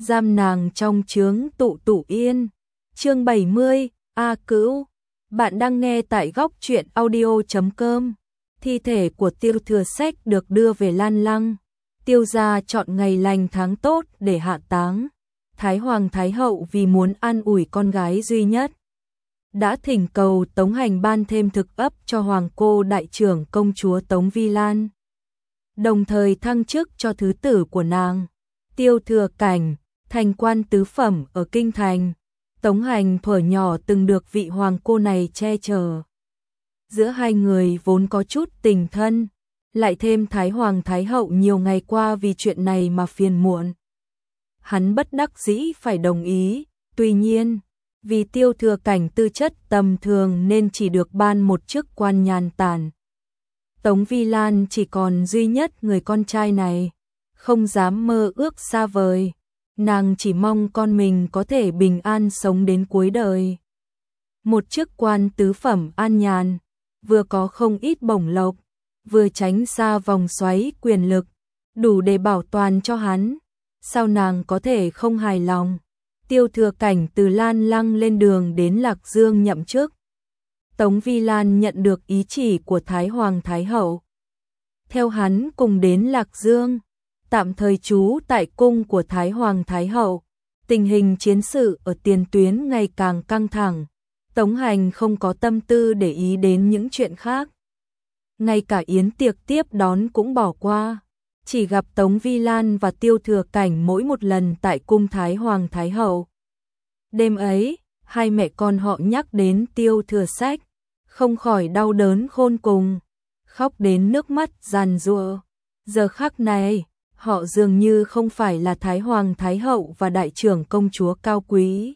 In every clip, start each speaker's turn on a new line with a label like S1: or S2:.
S1: giam nàng trong chướng tụ tụ yên. Chương 70, A Cữu. Bạn đang nghe tại góc truyện audio.com. Thi thể của Tiêu Thừa Sách được đưa về Lan Lăng. Tiêu gia chọn ngày lành tháng tốt để hạ táng. Thái Hoàng Thái Hậu vì muốn an ủi con gái duy nhất, đã thỉnh cầu Tống Hành ban thêm thực ấp cho Hoàng cô đại trưởng công chúa Tống Vi Lan, đồng thời thăng chức cho thứ tử của nàng, Tiêu Thừa Cảnh, thành quan tứ phẩm ở Kinh Thành. Tống Hành thuở nhỏ từng được vị hoàng cô này che chở. Giữa hai người vốn có chút tình thân, lại thêm Thái Hoàng Thái Hậu nhiều ngày qua vì chuyện này mà phiền muộn. Hắn bất đắc dĩ phải đồng ý, tuy nhiên, vì Tiêu Thừa Cảnh tư chất tầm thường nên chỉ được ban một chức quan nhàn tản. Tống Vi Lan chỉ còn duy nhất người con trai này, không dám mơ ước xa vời, nàng chỉ mong con mình có thể bình an sống đến cuối đời. Một chức quan tứ phẩm an nhàn, vừa có không ít bổng lộc, vừa tránh xa vòng xoáy quyền lực, đủ để bảo toàn cho hắn. Sao nàng có thể không hài lòng? Tiêu Thừa Cảnh từ Lan Lăng lên đường đến Lạc Dương nhậm chức. Tống Vi Lan nhận được ý chỉ của Thái Hoàng Thái Hậu, theo hắn cùng đến Lạc Dương, tạm thời trú tại cung của Thái Hoàng Thái Hậu. Tình hình chiến sự ở tiền tuyến ngày càng căng thẳng, Tống Hành không có tâm tư để ý đến những chuyện khác. Ngay cả yến tiệc tiếp đón cũng bỏ qua, chỉ gặp Tống Vi Lan và Tiêu Thừa Cảnh mỗi một lần tại cung Thái Hoàng Thái Hậu. Đêm ấy, hai mẹ con họ nhắc đến Tiêu Thừa Sách, không khỏi đau đớn khôn cùng, khóc đến nước mắt giàn giụa. Giờ khắc này, họ dường như không phải là Thái Hoàng Thái Hậu và đại trưởng công chúa cao quý,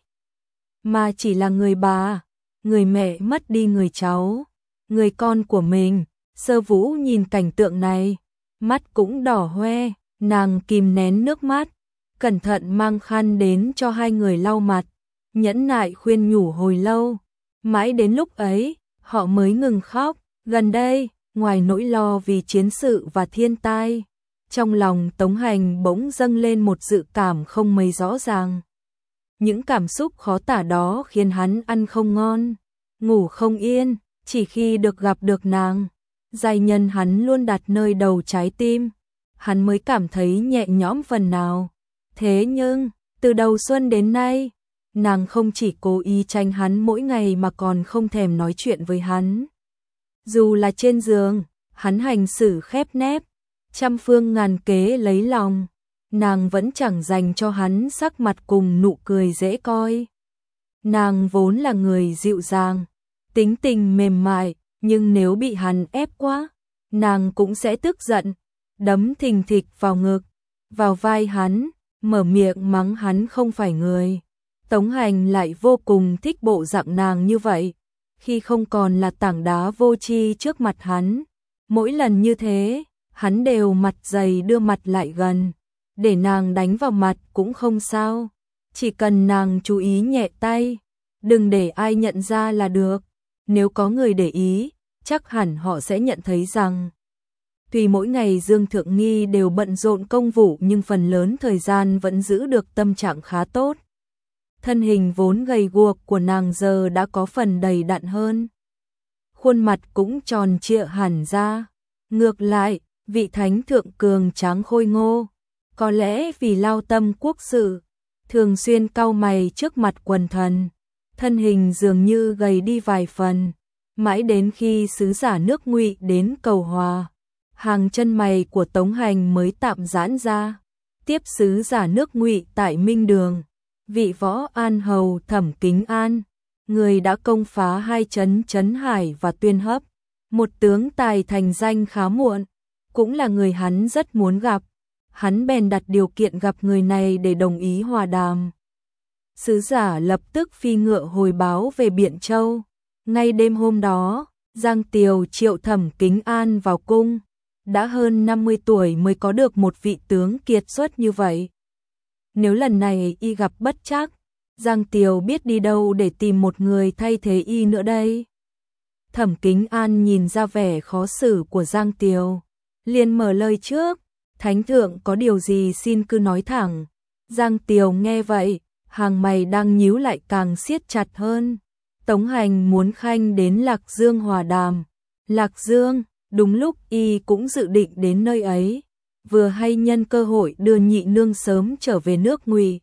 S1: mà chỉ là người bà, người mẹ mất đi người cháu, người con của mình. Sơ Vũ nhìn cảnh tượng này, mắt cũng đỏ hoe, nàng kìm nén nước mắt, cẩn thận mang khăn đến cho hai người lau mặt, nhẫn nại khuyên nhủ hồi lâu, mãi đến lúc ấy, họ mới ngừng khóc. Gần đây, ngoài nỗi lo vì chiến sự và thiên tai, trong lòng Tống Hành bỗng dâng lên một dự cảm không mấy rõ ràng. Những cảm xúc khó tả đó khiến hắn ăn không ngon, ngủ không yên, chỉ khi được gặp được nàng, giai nhân hắn luôn đặt nơi đầu trái tim, hắn mới cảm thấy nhẹ nhõm phần nào. Thế nhưng, từ đầu xuân đến nay, nàng không chỉ cố ý tránh hắn mỗi ngày mà còn không thèm nói chuyện với hắn. Dù là trên giường, hắn hành xử khép nép, trăm phương ngàn kế lấy lòng, nàng vẫn chẳng dành cho hắn sắc mặt cùng nụ cười dễ coi. Nàng vốn là người dịu dàng, tính tình mềm mại, nhưng nếu bị hắn ép quá, nàng cũng sẽ tức giận, đấm thình thịch vào ngực, vào vai hắn, mở miệng mắng hắn không phải người. Tống Hành lại vô cùng thích bộ dạng nàng như vậy, khi không còn là tảng đá vô tri trước mặt hắn. Mỗi lần như thế, hắn đều mặt dày đưa mặt lại gần, để nàng đánh vào mặt cũng không sao, chỉ cần nàng chú ý nhẹ tay, đừng để ai nhận ra là được. Nếu có người để ý, chắc hẳn họ sẽ nhận thấy rằng, tuy mỗi ngày Dương Thượng Nghi đều bận rộn công vụ nhưng phần lớn thời gian vẫn giữ được tâm trạng khá tốt. Thân hình vốn gầy guộc của nàng giờ đã có phần đầy đặn hơn, khuôn mặt cũng tròn trịa hẳn ra. Ngược lại, vị thánh thượng cường tráng khôi ngô, có lẽ vì lao tâm quốc sự, thường xuyên cau mày trước mặt quần thần, thân hình dường như gầy đi vài phần. Mãi đến khi sứ giả nước Ngụy đến cầu hòa, hàng chân mày của Tống Hành mới tạm giãn ra. Tiếp sứ giả nước Ngụy tại Minh Đường, vị võ an hầu Thẩm Kính An, người đã công phá hai trấn Trấn Hải và Tuyên Hấp, một tướng tài thành danh khá muộn, cũng là người hắn rất muốn gặp. Hắn bèn đặt điều kiện gặp người này để đồng ý hòa đàm. Sứ giả lập tức phi ngựa hồi báo về Biện Châu. Ngay đêm hôm đó, Giang Tiều triệu Thẩm Kính An vào cung, đã hơn 50 tuổi mới có được một vị tướng kiệt xuất như vậy. Nếu lần này y gặp bất trắc, Giang Tiều biết đi đâu để tìm một người thay thế y nữa đây. Thẩm Kính An nhìn ra vẻ khó xử của Giang Tiều, liền mở lời trước, Thánh thượng có điều gì xin cứ nói thẳng, Giang Tiều nghe vậy, hàng mày đang nhíu lại càng siết chặt hơn. Tống Hành muốn Khanh đến Lạc Dương hòa đàm. Lạc Dương, đúng lúc y cũng dự định đến nơi ấy, vừa hay nhân cơ hội đưa nhị nương sớm trở về nước Ngụy,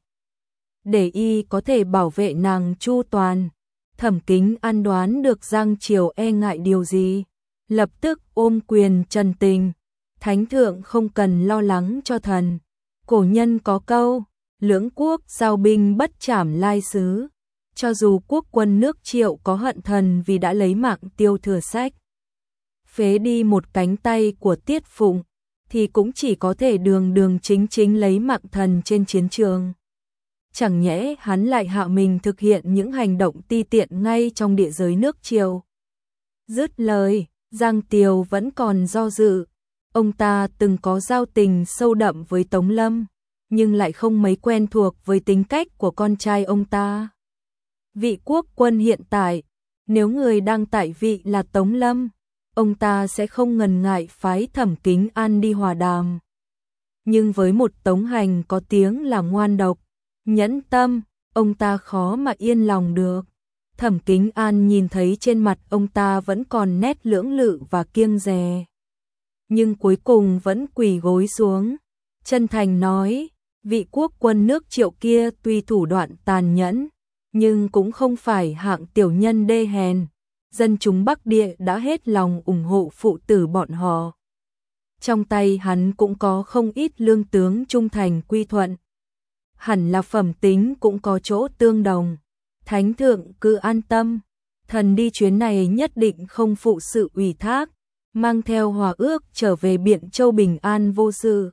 S1: để y có thể bảo vệ nàng chu toàn. Thẩm Kính An đoán được Giang Triều e ngại điều gì, lập tức ôm quyền trần tình, thánh thượng không cần lo lắng cho thần. Cổ nhân có câu, lưỡng quốc giao binh bất trảm lai xứ. Cho dù quốc quân nước Triệu có hận thần vì đã lấy mạng Tiêu Thừa Sách, phế đi một cánh tay của Tiết Phụng, thì cũng chỉ có thể đường đường chính chính lấy mạng thần trên chiến trường. Chẳng nhẽ hắn lại hạ mình thực hiện những hành động ti tiện ngay trong địa giới nước Triệu. Dứt lời, Giang Tiều vẫn còn do dự. Ông ta từng có giao tình sâu đậm với Tống Lâm, nhưng lại không mấy quen thuộc với tính cách của con trai ông ta. Vị quốc quân hiện tại, nếu người đang tại vị là Tống Lâm, ông ta sẽ không ngần ngại phái Thẩm Kính An đi hòa đàm. Nhưng với một Tống Hành có tiếng là ngoan độc, nhẫn tâm, ông ta khó mà yên lòng được. Thẩm Kính An nhìn thấy trên mặt ông ta vẫn còn nét lưỡng lự và kiêng dè, nhưng cuối cùng vẫn quỳ gối xuống, chân thành nói, vị quốc quân nước Triệu kia tuy thủ đoạn tàn nhẫn, nhưng cũng không phải hạng tiểu nhân đê hèn. Dân chúng Bắc Địa đã hết lòng ủng hộ phụ tử bọn họ. Trong tay hắn cũng có không ít lương tướng trung thành quy thuận. Hẳn là phẩm tính cũng có chỗ tương đồng. Thánh thượng cứ an tâm, thần đi chuyến này nhất định không phụ sự ủy thác, mang theo hòa ước trở về Biện Châu bình an vô sự.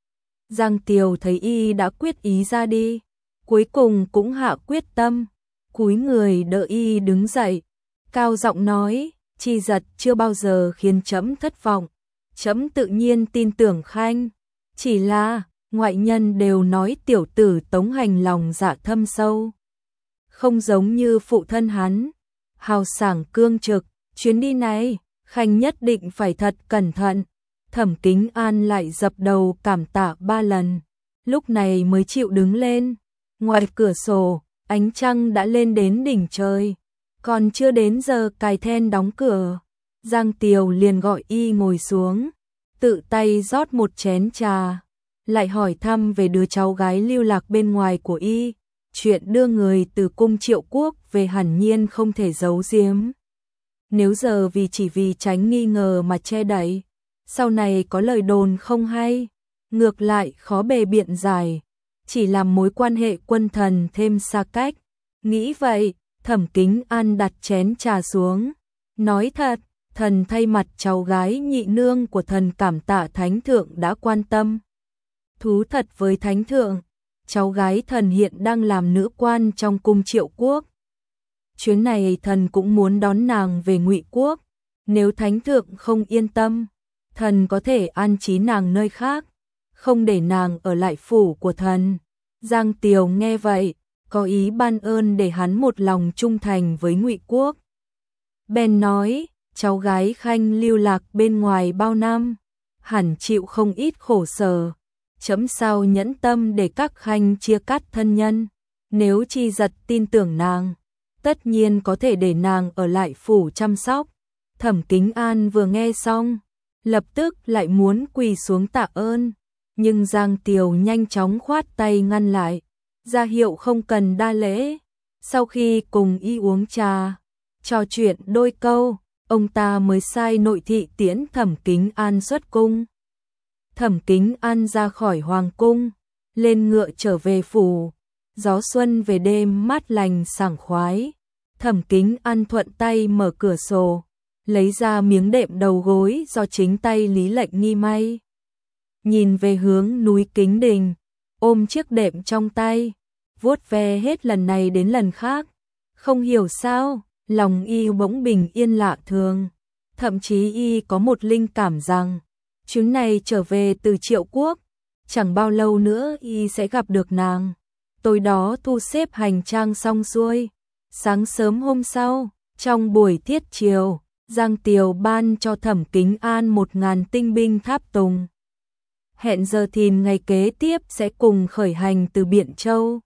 S1: Giang Tiều thấy y đã quyết ý ra đi, cuối cùng cũng hạ quyết tâm, cúi người đỡ y đứng dậy, cao giọng nói, Chi Giật chưa bao giờ khiến trẫm thất vọng, trẫm tự nhiên tin tưởng Khanh, chỉ là ngoại nhân đều nói tiểu tử Tống Hành lòng dạ thâm sâu, không giống như phụ thân hắn, hào sảng cương trực, chuyến đi này, Khanh nhất định phải thật cẩn thận. Thẩm Kính An lại dập đầu cảm tạ 3 lần, lúc này mới chịu đứng lên. Ngoài cửa sổ, ánh trăng đã lên đến đỉnh trời, còn chưa đến giờ cài then đóng cửa. Giang Tiều liền gọi y ngồi xuống, tự tay rót một chén trà, lại hỏi thăm về đứa cháu gái lưu lạc bên ngoài của y. Chuyện đưa người từ cung Triệu Quốc về hẳn nhiên không thể giấu giếm. Nếu giờ chỉ vì tránh nghi ngờ mà che đậy, sau này có lời đồn không hay, ngược lại khó bề biện giải, chỉ làm mối quan hệ quân thần thêm xa cách. Nghĩ vậy, Thẩm Kính An đặt chén trà xuống, nói thật, thần thay mặt cháu gái nhị nương của thần cảm tạ thánh thượng đã quan tâm. Thú thật với thánh thượng, cháu gái thần hiện đang làm nữ quan trong cung Triệu Quốc. Chuyến này thần cũng muốn đón nàng về Ngụy Quốc, nếu thánh thượng không yên tâm, thần có thể an trí nàng nơi khác, không để nàng ở lại phủ của thần. Giang Tiều nghe vậy, có ý ban ơn để hắn một lòng trung thành với Ngụy Quốc. Bèn nói, cháu gái Khanh lưu lạc bên ngoài bao năm, hẳn chịu không ít khổ sở, chấm sao nhẫn tâm để các Khanh chia cắt thân nhân. Nếu Chi Giật tin tưởng nàng, tất nhiên có thể để nàng ở lại phủ chăm sóc. Thẩm Kính An vừa nghe xong, lập tức lại muốn quỳ xuống tạ ơn, nhưng Giang Tiều nhanh chóng khoát tay ngăn lại, ra hiệu không cần đa lễ. Sau khi cùng y uống trà, trò chuyện đôi câu, ông ta mới sai nội thị tiễn Thẩm Kính An xuất cung. Thẩm Kính An ra khỏi hoàng cung, lên ngựa trở về phủ. Gió xuân về đêm mát lành sảng khoái. Thẩm Kính An thuận tay mở cửa sổ, lấy ra miếng đệm đầu gối do chính tay Lý Lệnh Nghi may. Nhìn về hướng núi Kính Đình, ôm chiếc đệm trong tay, vuốt ve hết lần này đến lần khác. Không hiểu sao, lòng y bỗng bình yên lạ thường. Thậm chí y có một linh cảm rằng, chuyến này trở về từ Triệu Quốc, chẳng bao lâu nữa y sẽ gặp được nàng. Tối đó thu xếp hành trang xong xuôi, sáng sớm hôm sau, trong buổi thiết chiều, Giang Tiều ban cho Thẩm Kính An 1000 tinh binh tháp tùng. hẹn giờ thìn ngày kế tiếp sẽ cùng khởi hành từ Biện Châu.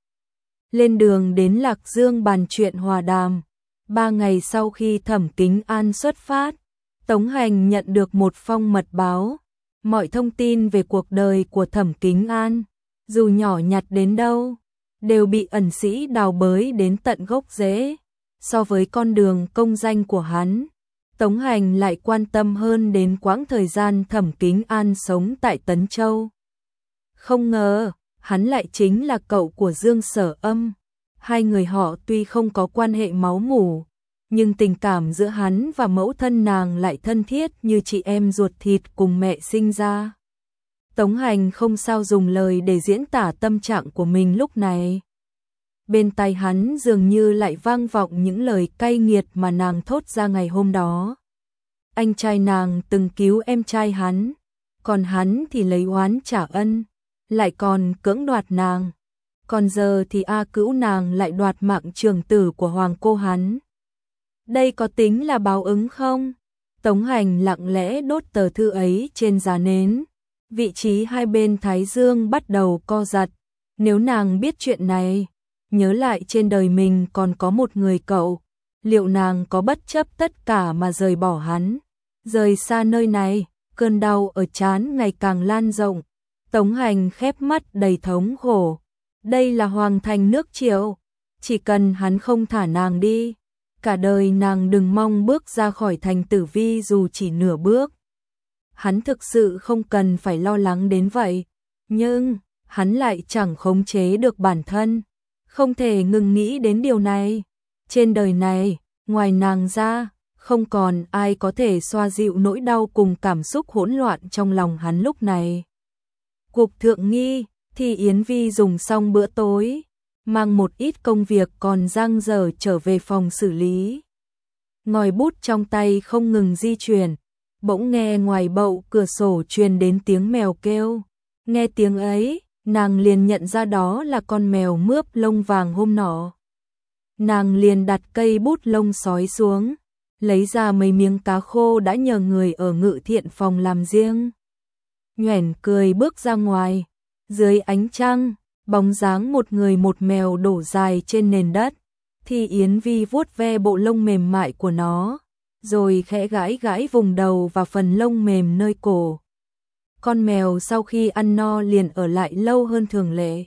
S1: Lên đường đến Lạc Dương bàn chuyện hòa đàm. 3 ngày sau khi Thẩm Kính An xuất phát, Tống Hành nhận được một phong mật báo. Mọi thông tin về cuộc đời của Thẩm Kính An, dù nhỏ nhặt đến đâu, đều bị ẩn sĩ đào bới đến tận gốc rễ. So với con đường công danh của hắn, Tống Hành lại quan tâm hơn đến quãng thời gian Thẩm Kính An sống tại Tấn Châu. Không ngờ, hắn lại chính là cậu của Dương Sở Âm. Hai người họ tuy không có quan hệ máu mủ, nhưng tình cảm giữa hắn và mẫu thân nàng lại thân thiết như chị em ruột thịt cùng mẹ sinh ra. Tống Hành không sao dùng lời để diễn tả tâm trạng của mình lúc này. Bên tai hắn dường như lại vang vọng những lời cay nghiệt mà nàng thốt ra ngày hôm đó. Anh trai nàng từng cứu em trai hắn, còn hắn thì lấy oán trả ân, lại còn cưỡng đoạt nàng. Còn giờ thì A Cữu nàng lại đoạt mạng trưởng tử của hoàng cô hắn. Đây có tính là báo ứng không? Tống Hành lặng lẽ đốt tờ thư ấy trên giá nến. Vị trí hai bên thái dương bắt đầu co giật. Nếu nàng biết chuyện này, nhớ lại trên đời mình còn có một người cậu, liệu nàng có bất chấp tất cả mà rời bỏ hắn, rời xa nơi này? Cơn đau ở trán ngày càng lan rộng. Tống Hành khép mắt đầy thống khổ. Đây là hoàng thành nước Triệu, chỉ cần hắn không thả nàng đi, cả đời nàng đừng mong bước ra khỏi thành Tử Vi dù chỉ nửa bước. Hắn thực sự không cần phải lo lắng đến vậy, nhưng hắn lại chẳng khống chế được bản thân, không thể ngừng nghĩ đến điều này. Trên đời này, ngoài nàng ra, không còn ai có thể xoa dịu nỗi đau cùng cảm xúc hỗn loạn trong lòng hắn lúc này. Cục thượng nghi, thì Yến Vi dùng xong bữa tối, mang một ít công việc còn dang dở trở về phòng xử lý. Ngòi bút trong tay không ngừng di chuyển, bỗng nghe ngoài bậu cửa sổ truyền đến tiếng mèo kêu. Nghe tiếng ấy, nàng liền nhận ra đó là con mèo mướp lông vàng hôm nọ. Nàng liền đặt cây bút lông sói xuống, lấy ra mấy miếng cá khô đã nhờ người ở Ngự Thiện phòng làm riêng. Nhoẻn cười bước ra ngoài, dưới ánh trăng, bóng dáng một người một mèo đổ dài trên nền đất. Thì Yến Vi vuốt ve bộ lông mềm mại của nó, rồi khẽ gãi gãi vùng đầu và phần lông mềm nơi cổ. Con mèo sau khi ăn no liền ở lại lâu hơn thường lệ,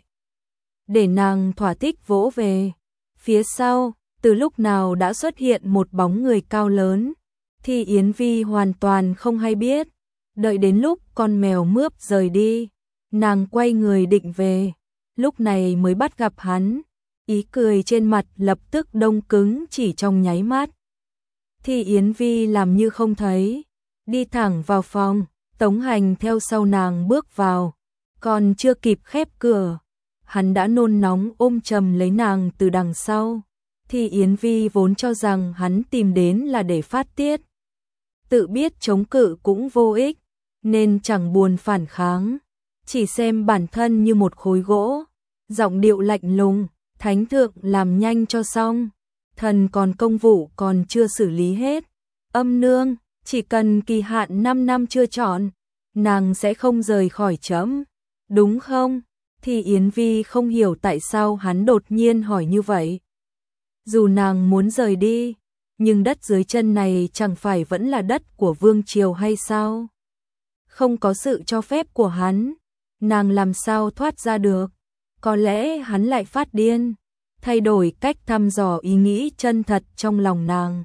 S1: để nàng thỏa thích vỗ về. Phía sau, từ lúc nào đã xuất hiện một bóng người cao lớn, thì Yến Vi hoàn toàn không hay biết. Đợi đến lúc con mèo mướp rời đi, nàng quay người định về, lúc này mới bắt gặp hắn. Ý cười trên mặt lập tức đông cứng chỉ trong nháy mắt. Thì Yến Vi làm như không thấy, đi thẳng vào phòng. Tống Hành theo sau nàng bước vào, còn chưa kịp khép cửa, hắn đã nôn nóng ôm chầm lấy nàng từ đằng sau. Thì Yến Vi vốn cho rằng hắn tìm đến là để phát tiết, tự biết chống cự cũng vô ích, nên chẳng buồn phản kháng, chỉ xem bản thân như một khối gỗ. Giọng điệu lạnh lùng, thánh thượng làm nhanh cho xong, thần còn công vụ còn chưa xử lý hết. Âm nương, chỉ cần kỳ hạn 5 năm chưa chọn, nàng sẽ không rời khỏi trẫm, đúng không? Thì Yến Vi không hiểu tại sao hắn đột nhiên hỏi như vậy. Dù nàng muốn rời đi, nhưng đất dưới chân này chẳng phải vẫn là đất của vương triều hay sao? Không có sự cho phép của hắn, nàng làm sao thoát ra được? Có lẽ hắn lại phát điên, thay đổi cách thăm dò ý nghĩ chân thật trong lòng nàng.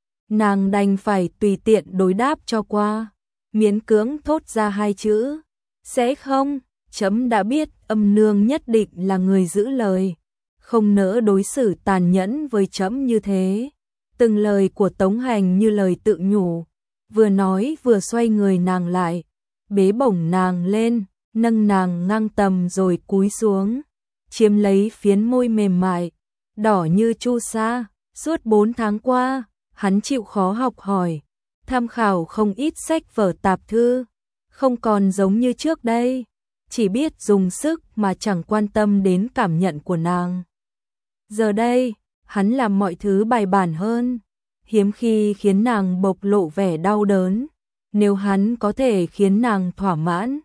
S1: Nàng đành phải tùy tiện đối đáp cho qua, miễn cưỡng thốt ra hai chữ: sẽ không. Trẫm đã biết âm nương nhất định là người giữ lời, không nỡ đối xử tàn nhẫn với trẫm như thế. Từng lời của Tống Hành như lời tự nhủ, vừa nói vừa xoay người nàng lại, bế bổng nàng lên, nâng nàng ngang tầm rồi cúi xuống, chiếm lấy phiến môi mềm mại, đỏ như chu sa. Suốt 4 tháng qua, hắn chịu khó học hỏi, tham khảo không ít sách vở tạp thư, không còn giống như trước đây, chỉ biết dùng sức mà chẳng quan tâm đến cảm nhận của nàng. Giờ đây, hắn làm mọi thứ bài bản hơn, hiếm khi khiến nàng bộc lộ vẻ đau đớn. Nếu hắn có thể khiến nàng thỏa mãn,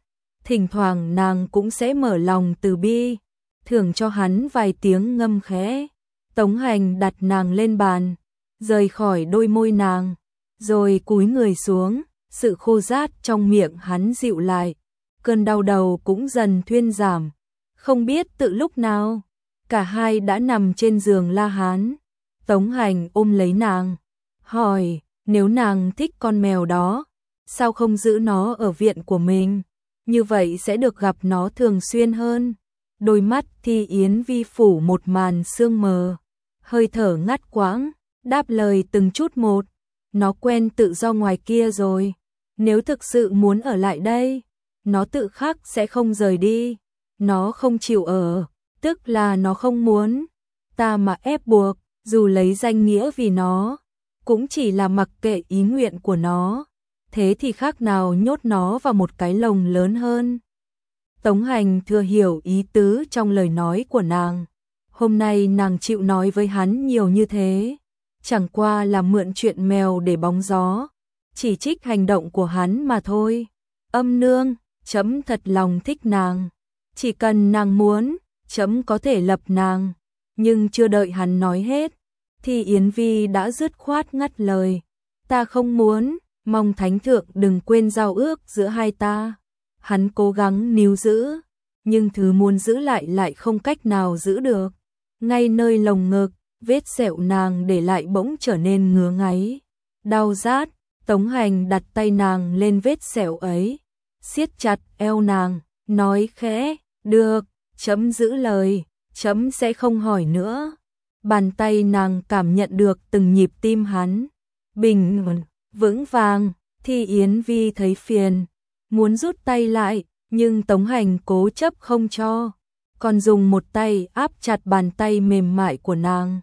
S1: Thỉnh thoảng nàng cũng sẽ mở lòng từ bi, thưởng cho hắn vài tiếng ngâm khẽ. Tống Hành đặt nàng lên bàn, rời khỏi đôi môi nàng, rồi cúi người xuống, sự khô rát trong miệng hắn dịu lại, cơn đau đầu cũng dần thuyên giảm. Không biết từ lúc nào, cả hai đã nằm trên giường La Hán. Tống Hành ôm lấy nàng, hỏi, nếu nàng thích con mèo đó, sao không giữ nó ở viện của mình? Như vậy sẽ được gặp nó thường xuyên hơn. Đôi mắt Thi Yến Vi phủ một màn sương mờ, hơi thở ngắt quãng, đáp lời từng chút một. Nó quen tự do ngoài kia rồi. Nếu thực sự muốn ở lại đây, nó tự khắc sẽ không rời đi. Nó không chịu ở, tức là nó không muốn. Ta mà ép buộc, dù lấy danh nghĩa vì nó, cũng chỉ là mặc kệ ý nguyện của nó. Thế thì khác nào nhốt nó vào một cái lồng lớn hơn. Tống Hành thừa hiểu ý tứ trong lời nói của nàng. Hôm nay nàng chịu nói với hắn nhiều như thế, chẳng qua là mượn chuyện mèo để bóng gió, chỉ trích hành động của hắn mà thôi. Âm nương, chấm thật lòng thích nàng, chỉ cần nàng muốn, chấm có thể lập nàng. Nhưng chưa đợi hắn nói hết, thì Yến Vi đã dứt khoát ngắt lời. Ta không muốn, mong thánh thượng đừng quên giao ước giữa hai ta. Hắn cố gắng níu giữ, nhưng thứ muốn giữ lại không cách nào giữ được. Ngay nơi lồng ngực, vết sẹo nàng để lại bỗng trở nên ngứa ngáy, đau rát. Tống Hành đặt tay nàng lên vết sẹo ấy, siết chặt eo nàng, nói khẽ, được, chấm giữ lời, chấm sẽ không hỏi nữa. Bàn tay nàng cảm nhận được từng nhịp tim hắn, bình vững vàng. Thì Yến Vi thấy phiền, muốn rút tay lại, nhưng Tống Hành cố chấp không cho, còn dùng một tay áp chặt bàn tay mềm mại của nàng.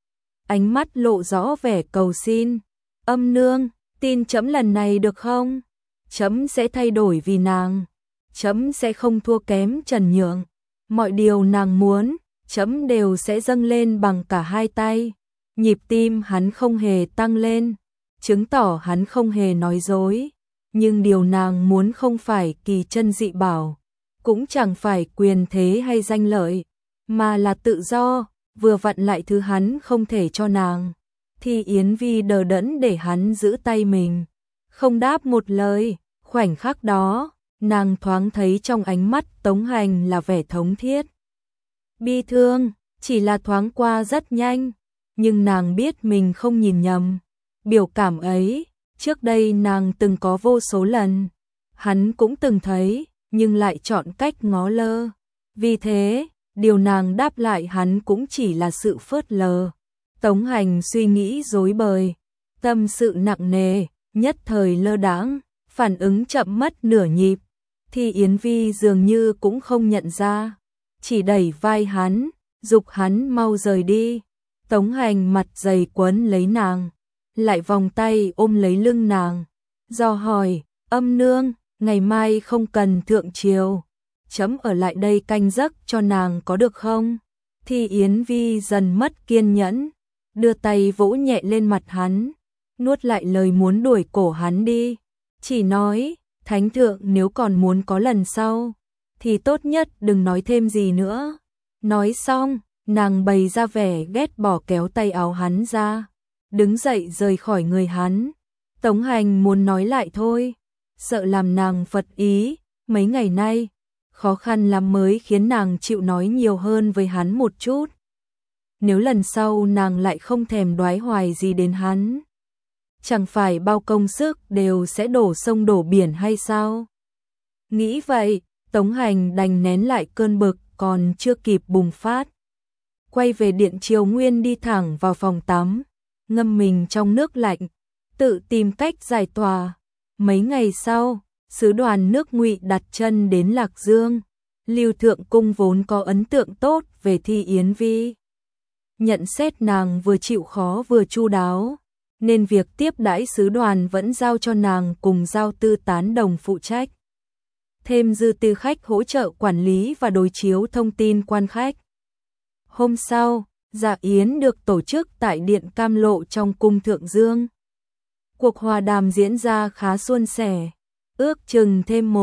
S1: Ánh mắt lộ rõ vẻ cầu xin. Âm nương, tin chấm lần này được không? Chấm sẽ thay đổi vì nàng, chấm sẽ không thua kém Trần Nhượng. Mọi điều nàng muốn, chấm đều sẽ dâng lên bằng cả hai tay. Nhịp tim hắn không hề tăng lên, chứng tỏ hắn không hề nói dối. Nhưng điều nàng muốn không phải kỳ chân dị bảo, cũng chẳng phải quyền thế hay danh lợi, mà là tự do, vừa vặn lại thứ hắn không thể cho nàng. Thì Yến Vi đờ đẫn để hắn giữ tay mình, không đáp một lời. Khoảnh khắc đó, nàng thoáng thấy trong ánh mắt Tống Hành là vẻ thống thiết, bi thương, chỉ là thoáng qua rất nhanh, nhưng nàng biết mình không nhìn nhầm. Biểu cảm ấy, trước đây nàng từng có vô số lần, hắn cũng từng thấy, nhưng lại chọn cách ngó lơ. Vì thế, điều nàng đáp lại hắn cũng chỉ là sự phớt lờ. Tống Hành suy nghĩ rối bời, tâm sự nặng nề, nhất thời lơ đãng, phản ứng chậm mất nửa nhịp. Thì Yến Vi dường như cũng không nhận ra, chỉ đẩy vai hắn, giục hắn mau rời đi. Tống Hành mặt dày quấn lấy nàng, lại vòng tay ôm lấy lưng nàng, dò hỏi, âm nương, ngày mai không cần thượng triều, chấm ở lại đây canh giấc cho nàng có được không? Thì Yến Vi dần mất kiên nhẫn, đưa tay vỗ nhẹ lên mặt hắn, nuốt lại lời muốn đuổi cổ hắn đi, chỉ nói, thánh thượng nếu còn muốn có lần sau, thì tốt nhất đừng nói thêm gì nữa. Nói xong, nàng bày ra vẻ ghét bỏ kéo tay áo hắn ra, đứng dậy rời khỏi người hắn. Tống Hành muốn nói lại thôi, sợ làm nàng phật ý, mấy ngày nay, khó khăn lắm mới khiến nàng chịu nói nhiều hơn với hắn một chút. Nếu lần sau nàng lại không thèm đoái hoài gì đến hắn, chẳng phải bao công sức đều sẽ đổ sông đổ biển hay sao? Nghĩ vậy, Tống Hành đành nén lại cơn bực còn chưa kịp bùng phát. Quay về điện Triều Nguyên đi thẳng vào phòng tắm, ngâm mình trong nước lạnh, tự tìm cách giải tỏa. Mấy ngày sau, sứ đoàn nước Ngụy đặt chân đến Lạc Dương. Lưu Thượng Cung vốn có ấn tượng tốt về Thi Yến Vi, nhận xét nàng vừa chịu khó vừa chu đáo, nên việc tiếp đãi sứ đoàn vẫn giao cho nàng cùng giao tư tán đồng phụ trách. Thêm dư tư khách hỗ trợ quản lý và đối chiếu thông tin quan khách. Hôm sau, dạ yến được tổ chức tại Điện Cam Lộ trong cung Thượng Dương. Cuộc hòa đàm diễn ra khá suôn sẻ, ước chừng thêm 1,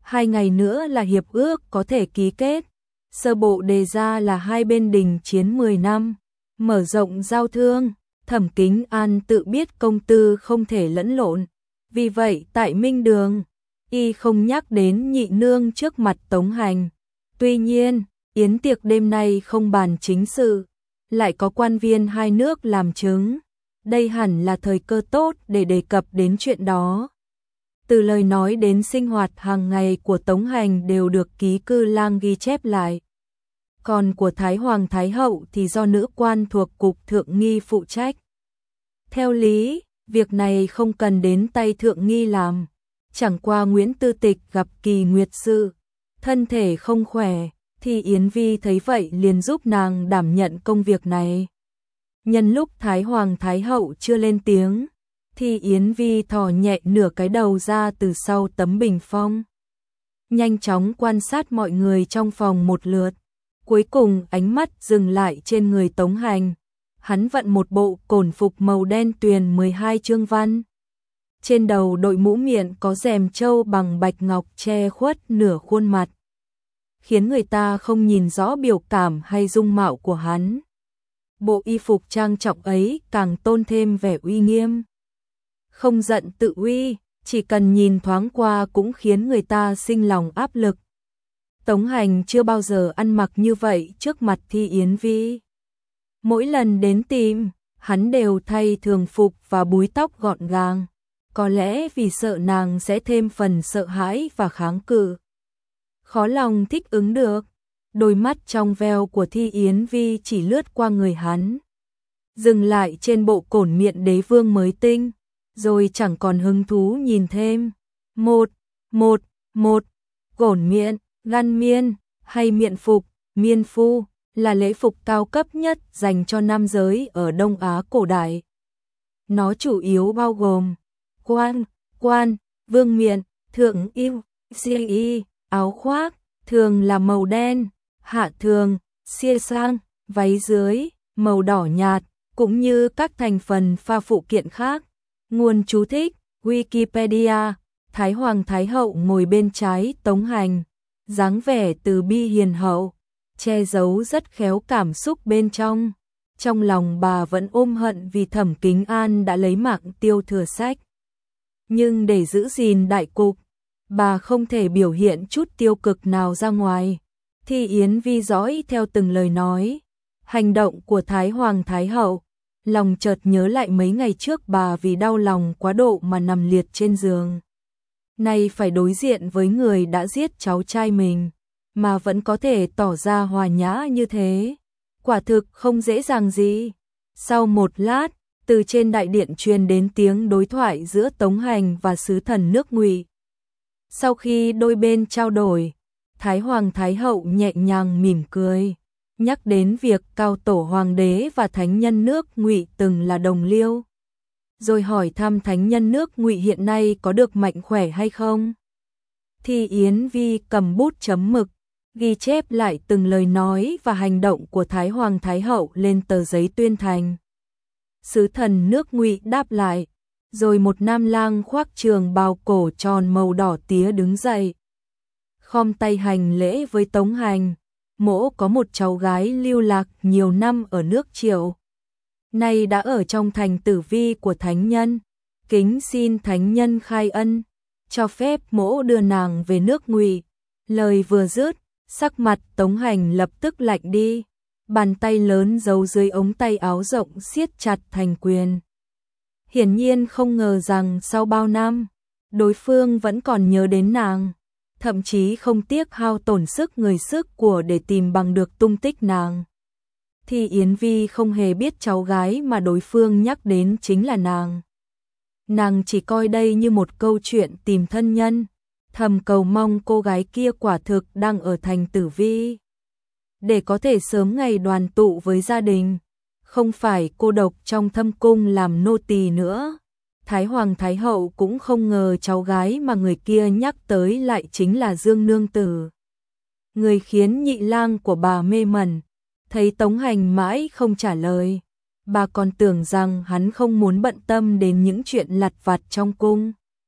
S1: 2 ngày nữa là hiệp ước có thể ký kết. Sơ bộ đề ra là hai bên đình chiến 10 năm, mở rộng giao thương. Thẩm Kính An tự biết công tư không thể lẫn lộn, vì vậy tại Minh Đường, y không nhắc đến nhị nương trước mặt Tống Hành. Tuy nhiên, yến tiệc đêm nay không bàn chính sự, lại có quan viên hai nước làm chứng, đây hẳn là thời cơ tốt để đề cập đến chuyện đó. Từ lời nói đến sinh hoạt hàng ngày của Tống Hành đều được ký cư lang ghi chép lại. Còn của Thái Hoàng Thái Hậu thì do nữ quan thuộc Cục Thượng Nghi phụ trách. Theo lý, việc này không cần đến tay Thượng Nghi làm. Chẳng qua Nguyễn Tư Tịch gặp kỳ nguyệt sự, thân thể không khỏe, thì Yến Vi thấy vậy liền giúp nàng đảm nhận công việc này. Nhân lúc Thái Hoàng Thái Hậu chưa lên tiếng, thì Yến Vi thò nhẹ nửa cái đầu ra từ sau tấm bình phong. Nhanh chóng quan sát mọi người trong phòng một lượt. Cuối cùng ánh mắt dừng lại trên người Tống Hành. Hắn vận một bộ cổn phục màu đen tuyền 12 chương văn. Trên đầu đội mũ miệng có rèm trâu bằng bạch ngọc che khuất nửa khuôn mặt, khiến người ta không nhìn rõ biểu cảm hay dung mạo của hắn. Bộ y phục trang trọng ấy càng tôn thêm vẻ uy nghiêm. Không giận tự uy, chỉ cần nhìn thoáng qua cũng khiến người ta sinh lòng áp lực. Tống Hành chưa bao giờ ăn mặc như vậy trước mặt Thi Yến Vi. Mỗi lần đến tìm, hắn đều thay thường phục và búi tóc gọn gàng, có lẽ vì sợ nàng sẽ thêm phần sợ hãi và kháng cự. Khó lòng thích ứng được, đôi mắt trong veo của Thi Yến Vi chỉ lướt qua người hắn, dừng lại trên bộ cổn miện đế vương mới tinh, rồi chẳng còn hứng thú nhìn thêm. Một cổn miện, ngăn miên hay miện phục, miên phu là lễ phục cao cấp nhất dành cho nam giới ở Đông Á cổ đại. Nó chủ yếu bao gồm quan, vương miện, thượng yêu, xiêm y, áo khoác, thường là màu đen, hạ thường, xiê sang, váy dưới, màu đỏ nhạt, cũng như các thành phần pha phụ kiện khác. Nguồn chú thích, Wikipedia. Thái Hoàng Thái Hậu ngồi bên trái Tống Hành, dáng vẻ từ bi hiền hậu, che giấu rất khéo cảm xúc bên trong. Trong lòng bà vẫn ôm hận vì Thẩm Kính An đã lấy mạng Tiêu Thừa Sách. Nhưng để giữ gìn đại cục, bà không thể biểu hiện chút tiêu cực nào ra ngoài. Thi Yến Vi dõi theo từng lời nói, hành động của Thái Hoàng Thái Hậu, lòng chợt nhớ lại mấy ngày trước bà vì đau lòng quá độ mà nằm liệt trên giường. Nay phải đối diện với người đã giết cháu trai mình, mà vẫn có thể tỏ ra hòa nhã như thế. Quả thực không dễ dàng gì. Sau một lát, từ trên đại điện truyền đến tiếng đối thoại giữa Tống Hành và sứ thần nước Ngụy. Sau khi đôi bên trao đổi, Thái Hoàng Thái Hậu nhẹ nhàng mỉm cười, nhắc đến việc cao tổ hoàng đế và thánh nhân nước Ngụy từng là đồng liêu, rồi hỏi thăm thánh nhân nước Ngụy hiện nay có được mạnh khỏe hay không. Thi Yến Vi cầm bút chấm mực, ghi chép lại từng lời nói và hành động của Thái Hoàng Thái Hậu lên tờ giấy tuyên thành. Sứ thần nước Ngụy đáp lại, rồi một nam lang khoác trường bào cổ tròn màu đỏ tía đứng dậy, khom tay hành lễ với Tống Hành. Mỗ có một cháu gái lưu lạc nhiều năm ở nước Triệu, nay đã ở trong thành tử vi của thánh nhân, kính xin thánh nhân khai ân, cho phép mỗ đưa nàng về nước Ngụy. Lời vừa dứt, sắc mặt Tống Hành lập tức lạnh đi, bàn tay lớn giấu dưới ống tay áo rộng siết chặt thành quyền. Hiển nhiên không ngờ rằng sau bao năm, đối phương vẫn còn nhớ đến nàng, thậm chí không tiếc hao tổn sức người sức của để tìm bằng được tung tích nàng. Thì Yến Vi không hề biết cháu gái mà đối phương nhắc đến chính là nàng. Nàng chỉ coi đây như một câu chuyện tìm thân nhân, thầm cầu mong cô gái kia quả thực đang ở thành tử vi, để có thể sớm ngày đoàn tụ với gia đình, không phải cô độc trong thâm cung làm nô tỳ nữa. Thái Hoàng Thái Hậu cũng không ngờ cháu gái mà người kia nhắc tới lại chính là Dương Nương Tử, người khiến nhị lang của bà mê mẩn. Thấy Tống Hành mãi không trả lời, bà còn tưởng rằng hắn không muốn bận tâm đến những chuyện lặt vặt trong cung.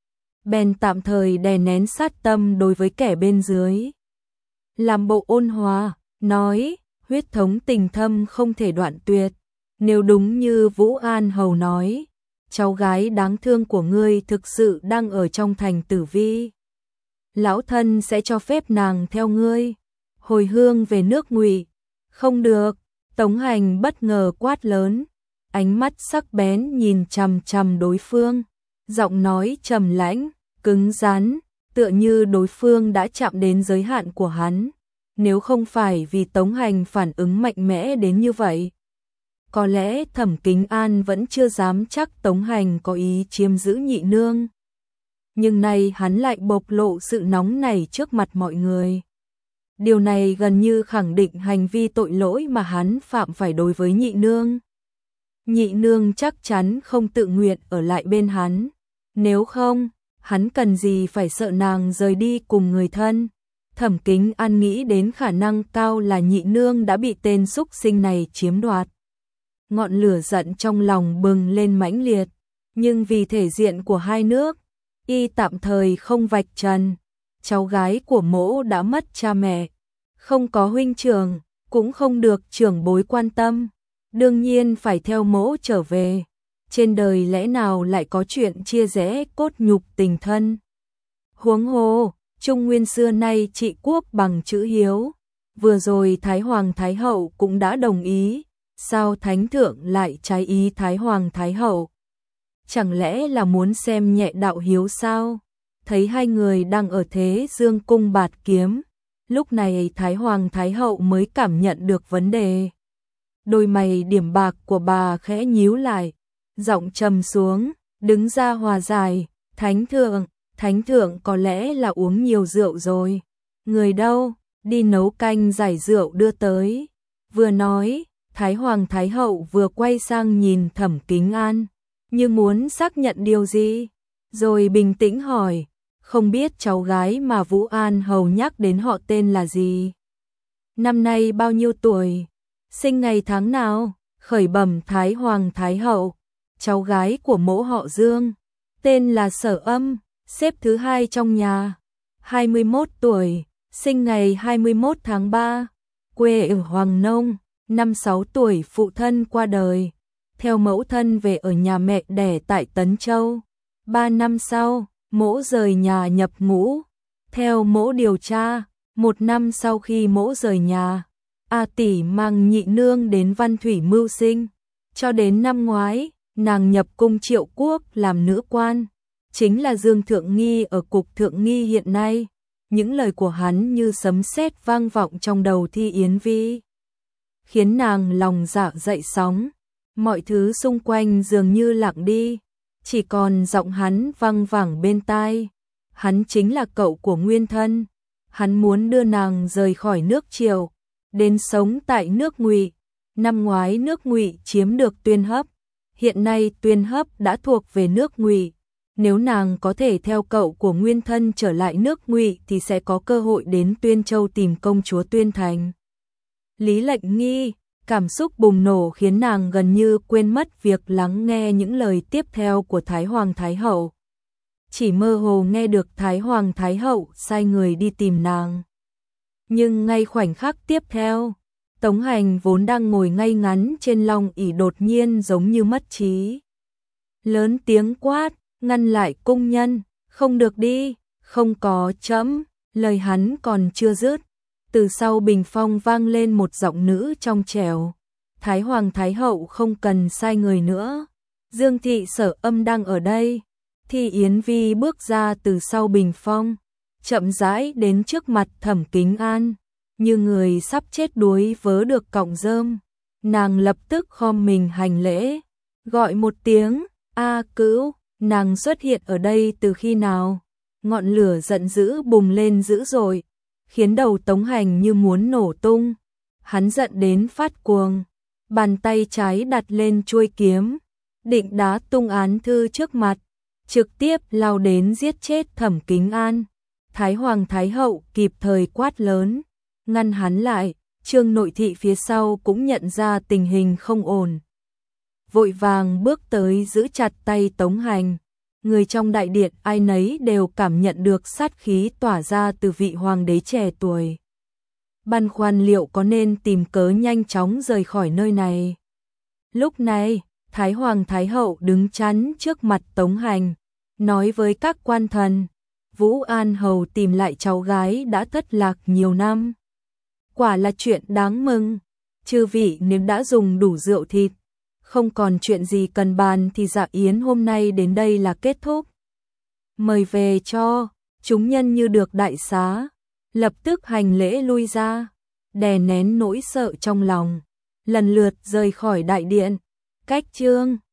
S1: bèn tạm thời đè nén sát tâm đối với kẻ bên dưới. Làm bộ ôn hòa, nói, huyết thống tình thâm không thể đoạn tuyệt. Nếu đúng như Vũ An Hầu nói, cháu gái đáng thương của ngươi thực sự đang ở trong thành Tử Vi, lão thân sẽ cho phép nàng theo ngươi hồi hương về nước Ngụy. Không được, Tống Hành bất ngờ quát lớn, ánh mắt sắc bén nhìn chằm chằm đối phương, giọng nói trầm lãnh, cứng rắn, tựa như đối phương đã chạm đến giới hạn của hắn. Nếu không phải vì Tống Hành phản ứng mạnh mẽ đến như vậy, có lẽ Thẩm Kính An vẫn chưa dám chắc Tống Hành có ý chiếm giữ nhị nương. Nhưng nay hắn lại bộc lộ sự nóng này trước mặt mọi người. Điều này gần như khẳng định hành vi tội lỗi mà hắn phạm phải đối với nhị nương. Nhị nương chắc chắn không tự nguyện ở lại bên hắn. Nếu không, hắn cần gì phải sợ nàng rời đi cùng người thân. Thẩm Kính An nghĩ đến khả năng cao là nhị nương đã bị tên xúc sinh này chiếm đoạt. Ngọn lửa giận trong lòng bừng lên mãnh liệt, nhưng vì thể diện của hai nước, y tạm thời không vạch trần. Cháu gái của mỗ đã mất cha mẹ, không có huynh trưởng, cũng không được trưởng bối quan tâm, đương nhiên phải theo mỗ trở về. Trên đời lẽ nào lại có chuyện chia rẽ cốt nhục tình thân. Huống hồ, Trung Nguyên xưa nay trị quốc bằng chữ hiếu, vừa rồi Thái Hoàng Thái Hậu cũng đã đồng ý, sao Thánh Thượng lại trái ý Thái Hoàng Thái Hậu? Chẳng lẽ là muốn xem nhẹ đạo hiếu sao? Thấy hai người đang ở thế dương cung bạt kiếm, lúc này Thái Hoàng Thái Hậu mới cảm nhận được vấn đề. Đôi mày điểm bạc của bà khẽ nhíu lại, giọng trầm xuống, đứng ra hòa giải, Thánh Thượng có lẽ là uống nhiều rượu rồi. Người đâu, đi nấu canh giải rượu đưa tới. Vừa nói, Thái Hoàng Thái Hậu vừa quay sang nhìn Thẩm Kính An, như muốn xác nhận điều gì, rồi bình tĩnh hỏi, không biết cháu gái mà Vũ An Hầu nhắc đến họ tên là gì? Năm nay bao nhiêu tuổi? Sinh ngày tháng nào? Khởi bẩm Thái Hoàng Thái Hậu, cháu gái của mỗ họ Dương, tên là Sở Âm, xếp thứ hai trong nhà, 21 tuổi, sinh ngày 21 tháng 3, quê ở Hoàng Nông, năm 6 tuổi phụ thân qua đời, theo mẫu thân về ở nhà mẹ đẻ tại Tấn Châu. 3 năm sau, mỗ rời nhà nhập ngũ. Theo mỗ điều tra, 1 năm sau khi mỗ rời nhà, A tỷ mang nhị nương đến Văn Thủy mưu sinh. Cho đến năm ngoái, nàng nhập cung Triệu Quốc làm nữ quan, chính là Dương Thượng Nghi ở cục Thượng Nghi hiện nay. Những lời của hắn như sấm sét vang vọng trong đầu Thi Yến Vi, khiến nàng lòng dạ dậy sóng. Mọi thứ xung quanh dường như lặng đi, chỉ còn giọng hắn vang vẳng bên tai. Hắn chính là cậu của Nguyên Thân, hắn muốn đưa nàng rời khỏi nước Triệu, đến sống tại nước Ngụy. Năm ngoái nước Ngụy chiếm được Tuyên Hấp, hiện nay Tuyên Hấp đã thuộc về nước Ngụy. Nếu nàng có thể theo cậu của Nguyên Thân trở lại nước Ngụy thì sẽ có cơ hội đến Tuyên Châu tìm công chúa Tuyên Thành. Lý Lệnh Nghi, cảm xúc bùng nổ khiến nàng gần như quên mất việc lắng nghe những lời tiếp theo của Thái Hoàng Thái Hậu. Chỉ mơ hồ nghe được Thái Hoàng Thái Hậu sai người đi tìm nàng. Nhưng ngay khoảnh khắc tiếp theo, Tống Hành vốn đang ngồi ngay ngắn trên long ỷ đột nhiên giống như mất trí. Lớn tiếng quát, ngăn lại cung nhân, không được đi, không có trẫm. Lời hắn còn chưa dứt, từ sau bình phong vang lên một giọng nữ trong trẻo. Thái Hoàng Thái Hậu không cần sai người nữa, Dương thị Sở Âm đang ở đây. Thi Yến Vi bước ra từ sau bình phong, chậm rãi đến trước mặt Thẩm Kính An, như người sắp chết đuối vớ được cọng rơm. Nàng lập tức khom mình hành lễ, gọi một tiếng, A Cữu. Nàng xuất hiện ở đây từ khi nào? Ngọn lửa giận dữ bùng lên dữ dội, khiến đầu Tống Hành như muốn nổ tung. Hắn giận đến phát cuồng, bàn tay trái đặt lên chuôi kiếm, định đá tung án thư trước mặt, trực tiếp lao đến giết chết Thẩm Kính An. Thái Hoàng Thái Hậu kịp thời quát lớn, ngăn hắn lại. Trương nội thị phía sau cũng nhận ra tình hình không ổn, vội vàng bước tới giữ chặt tay Tống Hành. người trong đại điện ai nấy đều cảm nhận được sát khí tỏa ra từ vị hoàng đế trẻ tuổi. Băn khoăn liệu có nên tìm cớ nhanh chóng rời khỏi nơi này. Lúc này, Thái Hoàng Thái Hậu đứng chắn trước mặt Tống Hành, nói với các quan thần, Vũ An Hầu tìm lại cháu gái đã thất lạc nhiều năm. Quả là chuyện đáng mừng, chư vị nếu đã dùng đủ rượu thịt, không còn chuyện gì cần bàn thì dạ yến hôm nay đến đây là kết thúc. Mời về cho, chúng nhân như được đại xá, lập tức hành lễ lui ra, đè nén nỗi sợ trong lòng, lần lượt rời khỏi đại điện. Cách chương